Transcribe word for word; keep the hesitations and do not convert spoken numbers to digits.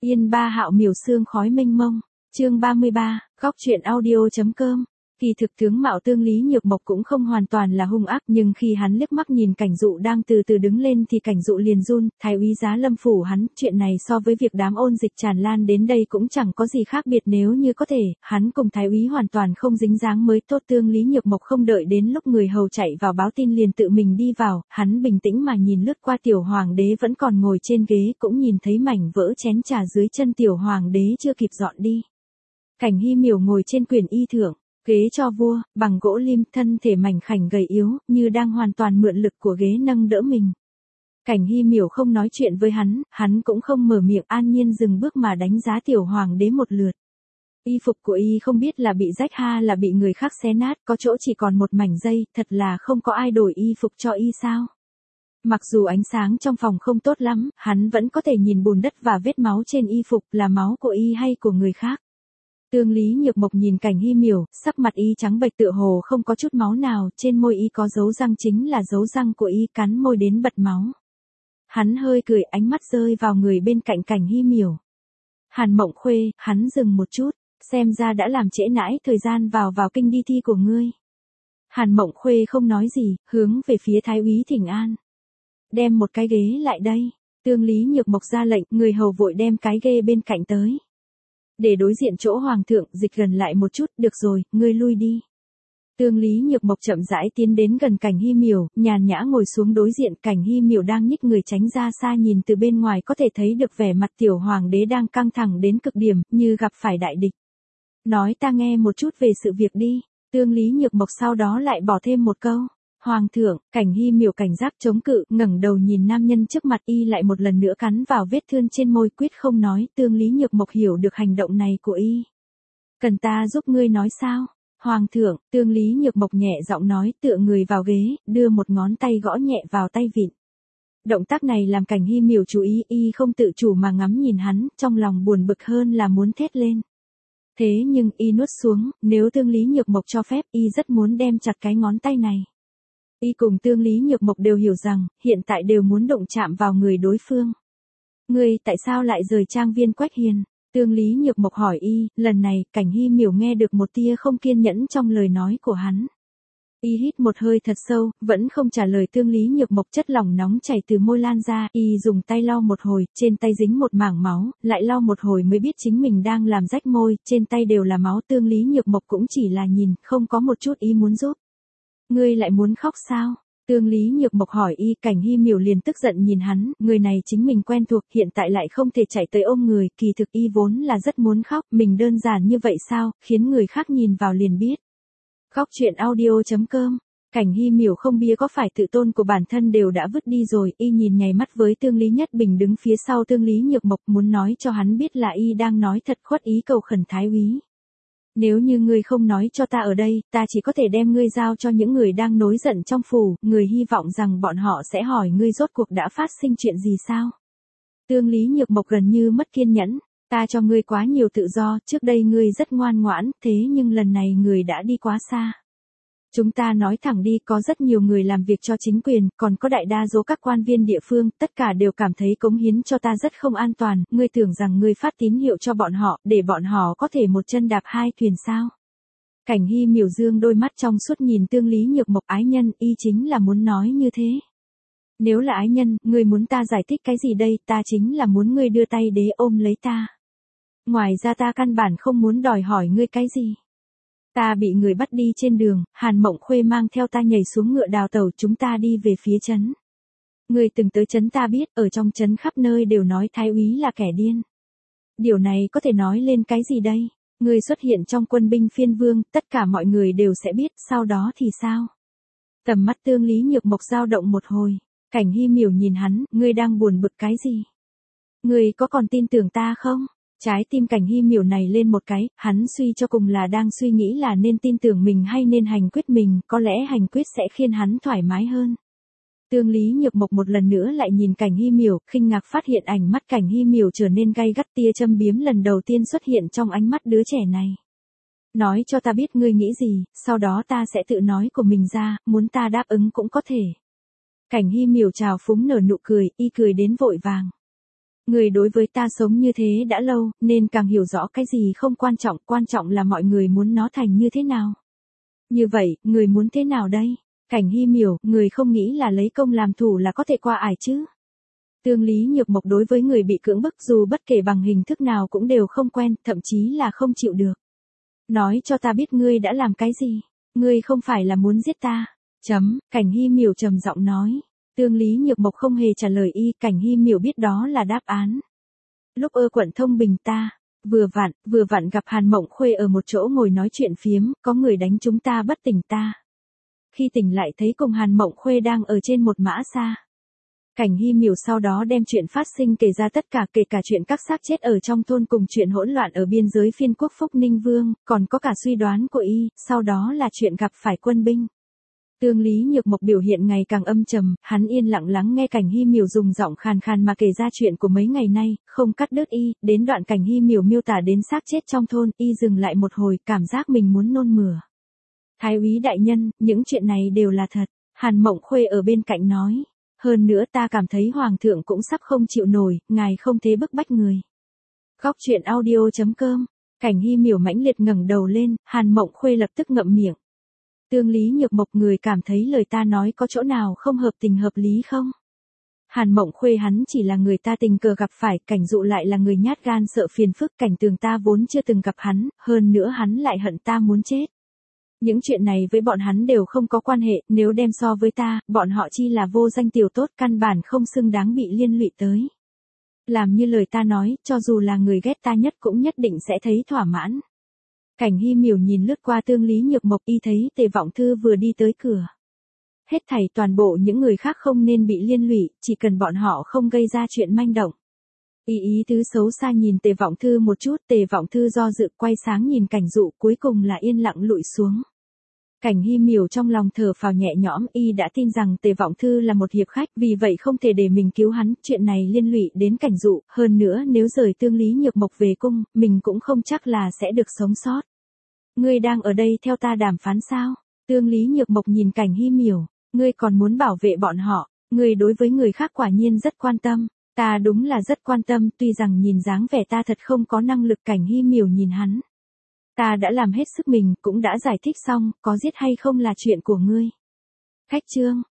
Yên ba hạo miểu sương khói mênh mông. Chương ba mươi ba, góc truyện audio.com. Kỳ thực tướng mạo Tương Lý Nhược Mộc cũng không hoàn toàn là hung ác, nhưng khi hắn liếc mắt nhìn Cảnh Dụ đang từ từ đứng lên thì Cảnh Dụ liền run. Thái úy Giá Lâm phủ hắn, chuyện này so với việc đám ôn dịch tràn lan đến đây cũng chẳng có gì khác biệt, nếu như có thể, hắn cùng Thái úy hoàn toàn không dính dáng mới tốt. Tương Lý Nhược Mộc không đợi đến lúc người hầu chạy vào báo tin liền tự mình đi vào, hắn bình tĩnh mà nhìn lướt qua tiểu hoàng đế vẫn còn ngồi trên ghế, cũng nhìn thấy mảnh vỡ chén trà dưới chân tiểu hoàng đế chưa kịp dọn đi. Cảnh Hy Miểu ngồi trên quyền y thượng, ghế cho vua, bằng gỗ lim, thân thể mảnh khảnh gầy yếu, như đang hoàn toàn mượn lực của ghế nâng đỡ mình. Cảnh Hy Miểu không nói chuyện với hắn, hắn cũng không mở miệng, an nhiên dừng bước mà đánh giá tiểu hoàng đế một lượt. Y phục của y không biết là bị rách ha là bị người khác xé nát, có chỗ chỉ còn một mảnh dây, thật là không có ai đổi y phục cho y sao. Mặc dù ánh sáng trong phòng không tốt lắm, hắn vẫn có thể nhìn bùn đất và vết máu trên y phục, là máu của y hay của người khác. Tương Lý Nhược Mộc nhìn Cảnh Hy Miểu, sắc mặt y trắng bệch tựa hồ không có chút máu nào, trên môi y có dấu răng, chính là dấu răng của y, cắn môi đến bật máu. Hắn hơi cười, ánh mắt rơi vào người bên cạnh Cảnh Hy Miểu. Hàn Mộng Khuê, hắn dừng một chút, xem ra đã làm trễ nãi thời gian vào vào kinh đi thi của ngươi. Hàn Mộng Khuê không nói gì, hướng về phía Thái úy thỉnh an. Đem một cái ghế lại đây. Tương Lý Nhược Mộc ra lệnh, người hầu vội đem cái ghê bên cạnh tới. Để đối diện chỗ hoàng thượng, dịch gần lại một chút, được rồi, ngươi lui đi. Tương Lý Nhược Mộc chậm rãi tiến đến gần Cảnh Hy Miểu, nhàn nhã ngồi xuống đối diện. Cảnh Hy Miểu đang nhích người tránh ra xa, nhìn từ bên ngoài có thể thấy được vẻ mặt tiểu hoàng đế đang căng thẳng đến cực điểm, như gặp phải đại địch. Nói ta nghe một chút về sự việc đi. Tương Lý Nhược Mộc sau đó lại bỏ thêm một câu. Hoàng thượng. Cảnh Hy Miểu cảnh giác chống cự, ngẩng đầu nhìn nam nhân trước mặt, y lại một lần nữa cắn vào vết thương trên môi, quyết không nói. Tương Lý Nhược Mộc hiểu được hành động này của y. Cần ta giúp ngươi nói sao? Hoàng thượng. Tương Lý Nhược Mộc nhẹ giọng nói, tựa người vào ghế, đưa một ngón tay gõ nhẹ vào tay vịn. Động tác này làm Cảnh Hy Miểu chú ý, y không tự chủ mà ngắm nhìn hắn, trong lòng buồn bực hơn là muốn thét lên. Thế nhưng y nuốt xuống, nếu Tương Lý Nhược Mộc cho phép, y rất muốn đem chặt cái ngón tay này. Y cùng Tương Lý Nhược Mộc đều hiểu rằng, hiện tại đều muốn động chạm vào người đối phương. Ngươi tại sao lại rời trang viên Quách Hiền? Tương Lý Nhược Mộc hỏi y, lần này, Cảnh Hy Miểu nghe được một tia không kiên nhẫn trong lời nói của hắn. Y hít một hơi thật sâu, vẫn không trả lời Tương Lý Nhược Mộc, chất lỏng nóng chảy từ môi lan ra, y dùng tay lau một hồi, trên tay dính một mảng máu, lại lau một hồi mới biết chính mình đang làm rách môi, trên tay đều là máu. Tương Lý Nhược Mộc cũng chỉ là nhìn, không có một chút ý muốn giúp. Ngươi lại muốn khóc sao? Tương Lý Nhược Mộc hỏi y. Cảnh Hy Miểu liền tức giận nhìn hắn, người này chính mình quen thuộc, hiện tại lại không thể chạy tới ôm người, kỳ thực y vốn là rất muốn khóc, mình đơn giản như vậy sao, khiến người khác nhìn vào liền biết. Góc truyện audio.com. Cảnh Hy Miểu không bia có phải tự tôn của bản thân đều đã vứt đi rồi, y nhìn nháy mắt với Tương Lý Nhất Bình đứng phía sau Tương Lý Nhược Mộc, muốn nói cho hắn biết là y đang nói thật, khuất ý cầu khẩn Thái úy. Nếu như ngươi không nói cho ta ở đây, ta chỉ có thể đem ngươi giao cho những người đang nổi giận trong phủ, người hy vọng rằng bọn họ sẽ hỏi ngươi rốt cuộc đã phát sinh chuyện gì sao. Tương Lý Nhược Mộc gần như mất kiên nhẫn, ta cho ngươi quá nhiều tự do, trước đây ngươi rất ngoan ngoãn, thế nhưng lần này người đã đi quá xa. Chúng ta nói thẳng đi, có rất nhiều người làm việc cho chính quyền, còn có đại đa số các quan viên địa phương, tất cả đều cảm thấy cống hiến cho ta rất không an toàn, ngươi tưởng rằng ngươi phát tín hiệu cho bọn họ, để bọn họ có thể một chân đạp hai thuyền sao? Cảnh Hy Miểu dương đôi mắt trong suốt nhìn Tương Lý Nhược Mộc, ái nhân, y chính là muốn nói như thế. Nếu là ái nhân, ngươi muốn ta giải thích cái gì đây, ta chính là muốn ngươi đưa tay đế ôm lấy ta. Ngoài ra ta căn bản không muốn đòi hỏi ngươi cái gì. Ta bị người bắt đi trên đường, Hàn Mộng Khuê mang theo ta nhảy xuống ngựa đào tẩu, chúng ta đi về phía trấn. Người từng tới trấn ta biết, ở trong trấn khắp nơi đều nói Thái úy là kẻ điên. Điều này có thể nói lên cái gì đây? Người xuất hiện trong quân binh phiên vương, tất cả mọi người đều sẽ biết, sau đó thì sao? Tầm mắt Tương Lý Nhược Mộc dao động một hồi, Cảnh Hy Miểu nhìn hắn, ngươi đang buồn bực cái gì? Ngươi có còn tin tưởng ta không? Trái tim Cảnh Hy Miểu này lên một cái, hắn suy cho cùng là đang suy nghĩ là nên tin tưởng mình hay nên hành quyết mình, có lẽ hành quyết sẽ khiến hắn thoải mái hơn. Tương Lý Nhược Mộc một lần nữa lại nhìn Cảnh Hy Miểu, khinh ngạc phát hiện ánh mắt Cảnh Hy Miểu trở nên gay gắt, tia châm biếm lần đầu tiên xuất hiện trong ánh mắt đứa trẻ này. Nói cho ta biết ngươi nghĩ gì, sau đó ta sẽ tự nói của mình ra, muốn ta đáp ứng cũng có thể. Cảnh Hy Miểu trào phúng nở nụ cười, y cười đến vội vàng. Người đối với ta sống như thế đã lâu, nên càng hiểu rõ cái gì không quan trọng, quan trọng là mọi người muốn nó thành như thế nào. Như vậy, người muốn thế nào đây? Cảnh Hy miểu, người không nghĩ là lấy công làm thủ là có thể qua ải chứ? Tương Lý Nhược Mộc đối với người bị cưỡng bức dù bất kể bằng hình thức nào cũng đều không quen, thậm chí là không chịu được. Nói cho ta biết ngươi đã làm cái gì? Ngươi không phải là muốn giết ta? Chấm, Cảnh Hy miểu trầm giọng nói. Tương Lý Nhược Mộc không hề trả lời y, Cảnh Hy miểu biết đó là đáp án. Lúc ở quận Thông Bình ta, vừa vặn, vừa vặn gặp Hàn Mộng Khuê ở một chỗ ngồi nói chuyện phiếm, có người đánh chúng ta bất tỉnh ta. Khi tỉnh lại thấy cùng Hàn Mộng Khuê đang ở trên một mã xa. Cảnh Hy miểu sau đó đem chuyện phát sinh kể ra tất cả, kể cả chuyện các xác chết ở trong thôn cùng chuyện hỗn loạn ở biên giới phiên quốc Phúc Ninh Vương, còn có cả suy đoán của y, sau đó là chuyện gặp phải quân binh. Tương Lý Nhược Mộc biểu hiện ngày càng âm trầm, hắn yên lặng lắng nghe Cảnh Hy miểu dùng giọng khàn khàn mà kể ra chuyện của mấy ngày nay, không cắt đứt y, đến đoạn Cảnh Hy miểu miêu tả đến xác chết trong thôn, y dừng lại một hồi, cảm giác mình muốn nôn mửa. Thái úy đại nhân, những chuyện này đều là thật, Hàn Mộng Khuê ở bên cạnh nói. Hơn nữa ta cảm thấy Hoàng thượng cũng sắp không chịu nổi, ngài không thế bức bách người. Góc truyện audio chấm com, Cảnh Hy miểu mãnh liệt ngẩng đầu lên, Hàn Mộng Khuê lập tức ngậm miệng. Tương Lý Nhược Mộc, người cảm thấy lời ta nói có chỗ nào không hợp tình hợp lý không? Hàn Mộng Khuê, hắn chỉ là người ta tình cờ gặp phải, Cảnh Dụ lại là người nhát gan sợ phiền phức, Cảnh Tường ta vốn chưa từng gặp hắn, hơn nữa hắn lại hận ta muốn chết. Những chuyện này với bọn hắn đều không có quan hệ, nếu đem so với ta, bọn họ chi là vô danh tiểu tốt, căn bản không xứng đáng bị liên lụy tới. Làm như lời ta nói, cho dù là người ghét ta nhất cũng nhất định sẽ thấy thỏa mãn. Cảnh Hy miểu nhìn lướt qua Tương Lý Nhược Mộc, y thấy Tề Vọng Thư vừa đi tới cửa. Hết thảy toàn bộ những người khác không nên bị liên lụy, chỉ cần bọn họ không gây ra chuyện manh động. Y ý tứ xấu xa nhìn Tề Vọng Thư một chút, Tề Vọng Thư do dự quay sáng nhìn Cảnh Dụ, cuối cùng là yên lặng lụi xuống. Cảnh Hy miểu trong lòng thở phào nhẹ nhõm, y đã tin rằng Tề Vọng Thư là một hiệp khách, vì vậy không thể để mình cứu hắn, chuyện này liên lụy đến Cảnh Dụ, hơn nữa nếu rời Tương Lý Nhược Mộc về cung, mình cũng không chắc là sẽ được sống sót. Ngươi đang ở đây theo ta đàm phán sao? Tương Lý Nhược Mộc nhìn Cảnh Hy miểu, ngươi còn muốn bảo vệ bọn họ, ngươi đối với người khác quả nhiên rất quan tâm, ta đúng là rất quan tâm, tuy rằng nhìn dáng vẻ ta thật không có năng lực. Cảnh Hy miểu nhìn hắn. Ta đã làm hết sức mình, cũng đã giải thích xong, có giết hay không là chuyện của ngươi. Khách trương,